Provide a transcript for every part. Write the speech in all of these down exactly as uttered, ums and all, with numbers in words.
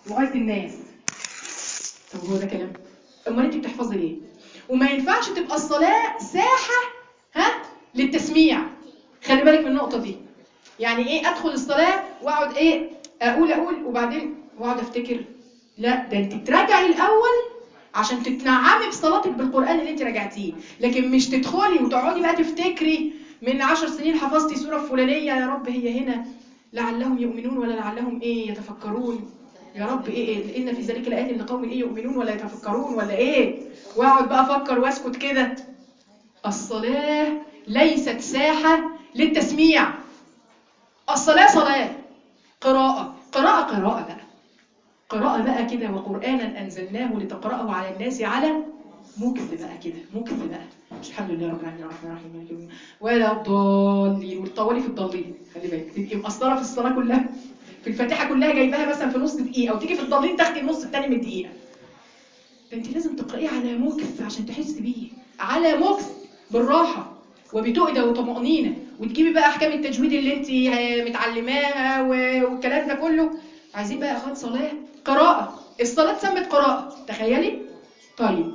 لغايه الناس. طب هو ده كلام؟ امال انت بتحفظي ليه؟ وما ينفعش تبقى الصلاه ساحه ها للتسميع. خلي بالك من النقطه دي. يعني ايه ادخل الصلاه واقعد ايه اقول اقول وبعدين واقعد افتكر؟ لا، ده انت تراجعي الاول عشان تتنعمي بصلاتك بالقران اللي انت راجعتيه، لكن مش تدخلي وتقعدي بقى تفتكري من عشر سنين حفظتي سوره فلانيه، يا رب هي هنا لعلهم يؤمنون ولا لعلهم ايه يتفكرون، يا رب ايه, إيه ان في ذلك الايات لقوم ايه يؤمنون ولا يتفكرون ولا ايه، واقعد بقى افكر واسكت كده. الصلاه ليست ساحه للتسميع. الصلاه صلاه، قراءه قراءه قراءه بقى قراءة بقى كده، وقرآنا أنزلناه لتقرأه على الناس على مكث بقى كده، مكث بقى. مش الحمد لله رب العالمين الرحمن الرحيم مالك يوم الدين ولا الضالين، والطوالي في الضالين. خلي بالك تبقي مقصرة في الصلاة كلها، في الفاتحة كلها جايباها مثلا في نص دقيقة، وتيجي في الضالين تاخدي النص الثاني من الدقيقة. ده انت لازم تقرأيه على مكث عشان تحسي بيه، على مكث بالراحة وبتؤدة وطمأنينة، وتجيبي بقى أحكام التجويد اللي انت متعلماها والكلام ده كله. عايزين بقى اخوات صلاه قراءه. الصلاه اتسمت قراءه، تخيلي. طيب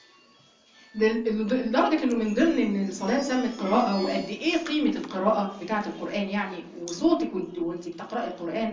لدرجه انه من ضمن ان الصلاه اتسمت قراءه وقد ايه قيمه القراءه بتاعه القران يعني، وصوتك وانت بتقراي القران.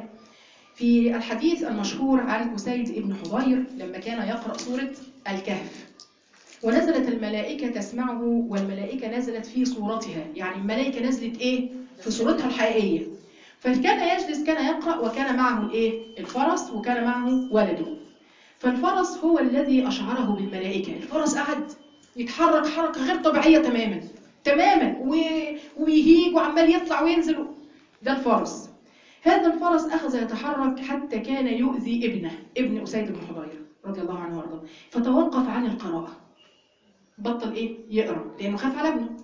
في الحديث المشهور عن أسيد ابن حضير لما كان يقرأ سورة الكهف، ونزلت الملائكة تسمعه، والملائكة نزلت في صورتها، يعني الملائكة نزلت ايه؟ في صورتها الحقيقية. فكان يجلس، كان يقرأ، وكان معه الايه؟ الفرس، وكان معه ولده. فالفرس هو الذي أشعره بالملائكة. الفرس قعد يتحرك حركة غير طبيعية تماما تماما، وبيهيج وعمال يطلع وينزل. ده الفرس. هذا الفرس أخذ يتحرك حتى كان يؤذي ابنه، ابن أسيد بن حضير رضي الله عنه وارضاه، فتوقف عن القراءة، بطل ايه؟ يقرأ، لأنه خاف على ابنه.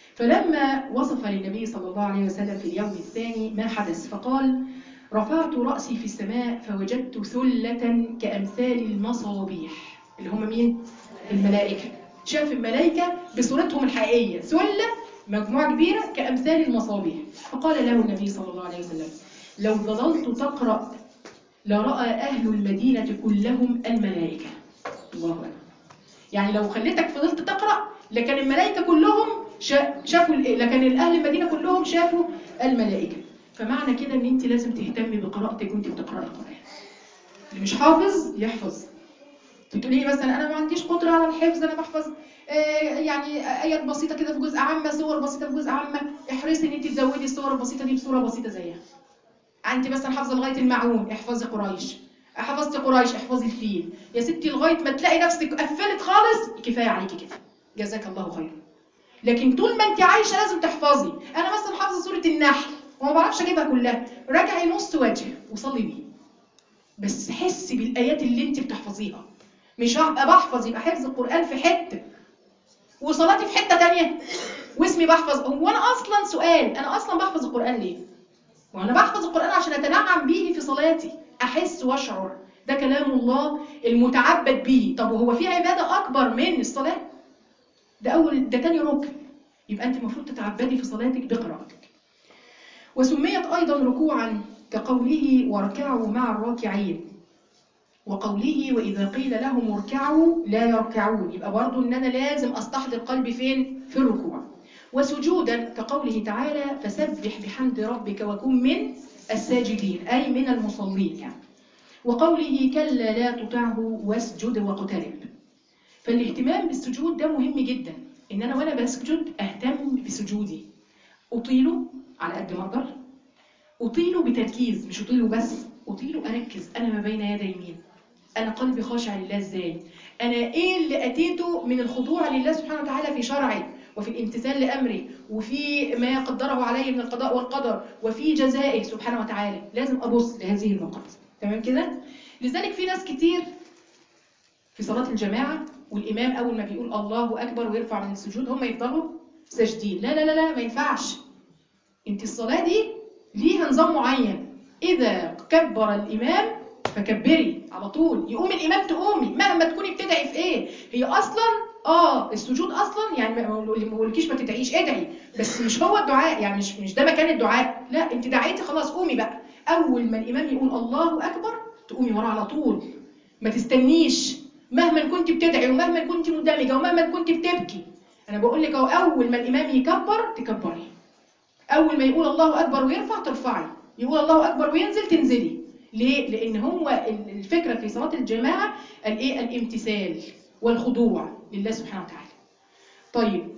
فلما وصف للنبي صلى الله عليه وسلم في اليوم الثاني ما حدث، فقال: رفعت رأسي في السماء فوجدت ثلة كأمثال المصابيح. اللي هم مين؟ الملائكة. شاف الملائكة بصورتهم الحقيقية، ثلة مجموعة كبيرة كأمثال المصابيح. فقال له النبي صلى الله عليه وسلم: لو ظللت تقرأ لرأى أهل المدينة كلهم الملائكة. الله أكبر. يعني لو خليتك فضلت تقرأ لكن الملائكة كلهم شافوا، لكن الأهل المدينة كلهم شافوا الملائكة. فمعنى كده ان انت لازم تهتمي بقراءتك وانت بتقرأي القرآن. اللي مش حافظ يحفظ. تقولي مثلا انا ما عنديش قدرة على الحفظ، انا بحفظ آه يعني ايات بسيطة كده في جزء عامة، صور بسيطة في جزء عامة. احرصي ان انت تزودي الصور البسيطة دي بصورة بسيطة زيها. انت مثلا حافظة لغاية المعون، احفظي قريش. حفظتي قريش، احفظي الفيل. يا ستي لغاية ما تلاقي نفسك قفلت خالص، كفاية عليكي كده، جزاك الله خيرا. لكن طول ما انت عايشه لازم تحفظي. انا مثلا حافظه سوره النحل وما بعرفش اجيبها كلها، راجعي نص وجه وصلي بيه، بس حسي بالايات اللي انت بتحفظيها. مش هبقى بحفظ يبقى حفظ القران في حته وصلاتي في حته ثانيه واسمي بحفظ. هو انا اصلا سؤال، انا اصلا بحفظ القران ليه؟ وانا بحفظ القران عشان اتنعم به في صلاتي، احس واشعر ده كلام الله المتعبد به. طب وهو في عباده اكبر من الصلاه؟ ده اول، ده تاني ركن. يبقى أنت المفروض تتعبدي في صلاتك بقراءتك. وسميت أيضا ركوعا كقوله واركعوا مع الراكعين، وقوله وإذا قيل لهم اركعوا لا يركعون. يبقى برضو إن أنا لازم أستحضر قلبي فين؟ في الركوع. وسجودا كقوله تعالى فسبح بحمد ربك وكن من الساجدين، أي من المصلين يعني. وقوله كلا لا تطعه واسجد واقترب. فالاهتمام بالسجود ده مهم جدا، ان انا وانا بسجد اهتم بسجودي، اطيله على قد ما اقدر، اطيله بتركيز، مش اطيله بس، اطيله اركز انا ما بين يدي مين، انا قلبي خاشع لله ازاي، انا ايه اللي اتيته من الخضوع لله سبحانه وتعالى في شرعه وفي الامتثال لامره وفي ما قدره علي من القضاء والقدر وفي جزائه سبحانه وتعالى. لازم ابص لهذه النقط. تمام كده؟ لذلك في ناس كتير في صلاة الجماعة والإمام أول ما بيقول الله أكبر ويرفع من السجود هم يفضلوا ساجدين. لا لا لا لا، ما ينفعش. انت الصلاة دي ليها نظام معين. إذا كبر الإمام فكبري على طول، يقوم الإمام تقومي مهما تكوني بتدعي في إيه. هي أصلا آه السجود أصلا يعني اللي ما بقولكيش ما تدعيش، ادعي، بس مش هو الدعاء يعني، مش مش ده مكان الدعاء. لا، انت دعيتي خلاص قومي بقى. أول ما الإمام يقول الله أكبر تقومي وراه على طول، ما تستنيش مهما كنت بتدعي ومهما كنت مندمجه ومهما كنت بتبكي. انا بقول لك اهو، اول ما الامام يكبر تكبري، اول ما يقول الله اكبر ويرفع ترفعي، يقول الله اكبر وينزل تنزلي. ليه؟ لان هو الفكره في صلاه الجماعه الايه؟ الامتثال والخضوع لله سبحانه وتعالى. طيب،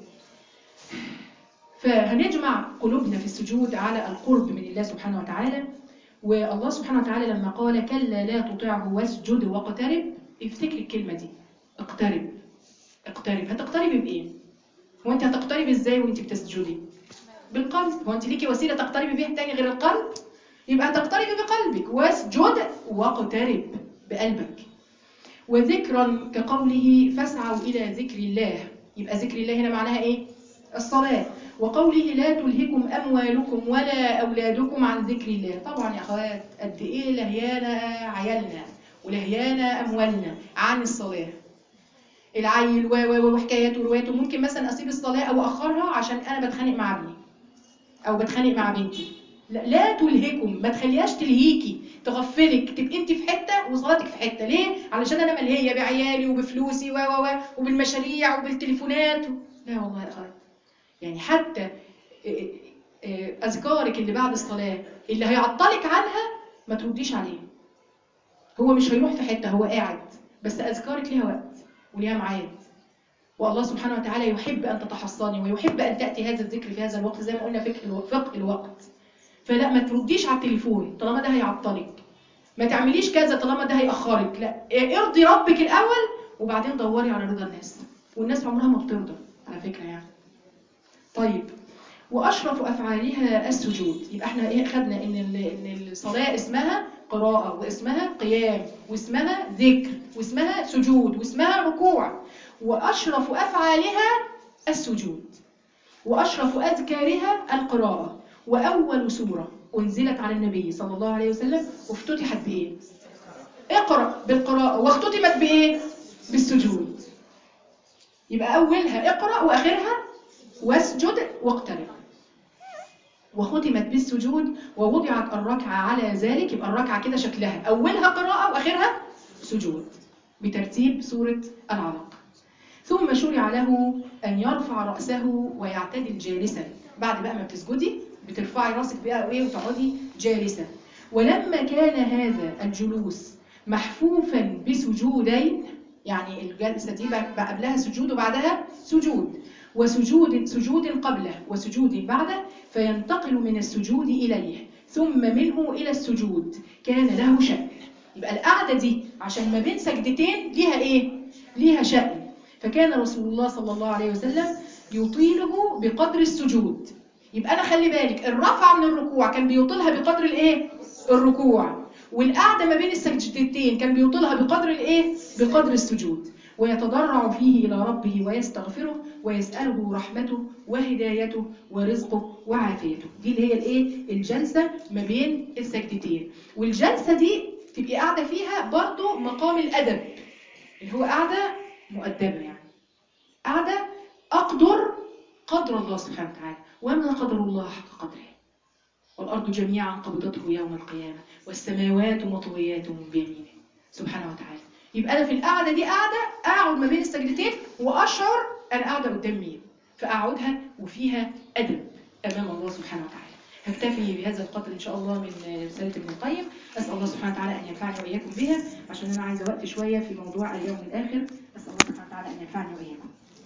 فهنجمع قلوبنا في السجود على القرب من الله سبحانه وتعالى. والله سبحانه وتعالى لما قال كلا لا تطعه واسجد واقترب، افتكري الكلمة دي، اقترب. اقترب، هتقتربي بإيه؟ هو انت هتقتربي ازاي وانت بتسجدي؟ بالقلب. هو انت ليكي وسيلة تقتربي بيها تاني غير القلب؟ يبقى هتقتربي بقلبك، واسجد واقترب بقلبك. وذكرا كقوله فاسعوا إلى ذكر الله، يبقى ذكر الله هنا معناها ايه؟ الصلاة. وقوله لا تلهكم أموالكم ولا أولادكم عن ذكر الله. طبعا يا أخوات قد إيه لهيانا عيالنا ولهيانا أموالنا عن الصلاة. العيل و و وحكاياته ورواياته، ممكن مثلا أسيب الصلاة أو أخرها عشان أنا بتخانق مع ابني أو بتخانق مع بنتي. لا, لا تلهكم، ما تخليهاش تلهيكي تغفلك، تبقي انت في حته وصلاتك في حته. ليه؟ علشان انا ملهيه بعيالي وبفلوسي و و و وبالمشاريع وبالتليفونات. لا والله يا اخوات، يعني حتى أذكارك اللي بعد الصلاة اللي هيعطلك عنها ما ترديش عليه. هو مش هيروح في حتة، هو قاعد، بس أذكارك ليها وقت وليها ميعاد. والله سبحانه وتعالى يحب أن تتحصني ويحب أن تأتي هذا الذكر في هذا الوقت، زي ما قلنا فقه الوقت. فلا، ما ترديش على التليفون طالما ده هيعطلك، ما تعمليش كذا طالما ده هيأخرك. لا، ارضي ربك الأول وبعدين دوري على رضا الناس، والناس عمرها ما بترضى على فكرة يعني. طيب، وأشرف أفعالها السجود. يبقى احنا ايه خدنا؟ ان ان الصلاة اسمها قراءة، واسمها قيام، واسمها ذكر، واسمها سجود، واسمها ركوع. وأشرف أفعالها السجود، وأشرف أذكارها القراءة. وأول سورة أنزلت على النبي صلى الله عليه وسلم وافتتحت بإيه؟ اقرأ، بالقراءة، واختتمت بإيه؟ بالسجود. يبقى أولها اقرأ وآخرها واسجد واقترب، وختمت بالسجود. ووضعت الركعة على ذلك. يبقى الركعة كده شكلها أولها قراءة وآخرها سجود بترتيب سورة العلق. ثم شرع له أن يرفع رأسه ويعتدل جالسا. بعد بقى ما بتسجدي بترفعي رأسك بقى إيه وتقعدي جالسا. ولما كان هذا الجلوس محفوفا بسجودين، يعني الجلسة دي بقى قبلها سجود وبعدها سجود، وسجود سجود قبله وسجود بعده، فينتقل من السجود إليه ثم منه إلى السجود، كان له شأن. يبقى القعدة دي عشان ما بين سجدتين ليها إيه؟ ليها شأن. فكان رسول الله صلى الله عليه وسلم يطيله بقدر السجود. يبقى أنا خلي بالك، الرفعة من الركوع كان بيطيلها بقدر الإيه؟ الركوع. والقعدة ما بين السجدتين كان بيطيلها بقدر الإيه؟ بقدر السجود. ويتضرع فيه إلى ربه ويستغفره ويسأله رحمته وهدايته ورزقه وعافيته. دي اللي هي الإيه؟ الجلسة ما بين السجدتين. والجلسة دي تبقي قاعدة فيها برضو مقام الأدب، اللي هو قاعدة مؤدبة، يعني قاعدة أقدر قدر الله سبحانه وتعالى. وما قدر الله حق قدره، والأرض جميعا قبضته يوم القيامة والسماوات مطويات بيمينه سبحانه وتعالى. يبقى أنا في القعدة دي قاعدة أقعد ما بين السجدتين وأشعر أنا قاعدة قدام مين، فأقعدها وفيها أدب أمام الله سبحانه وتعالى. هكتفي بهذا القدر إن شاء الله من رسالة ابن القيم. أسأل الله سبحانه وتعالى أن ينفعني وإياكم بها، عشان أنا عايزة وقت شوية في موضوع اليوم الآخر.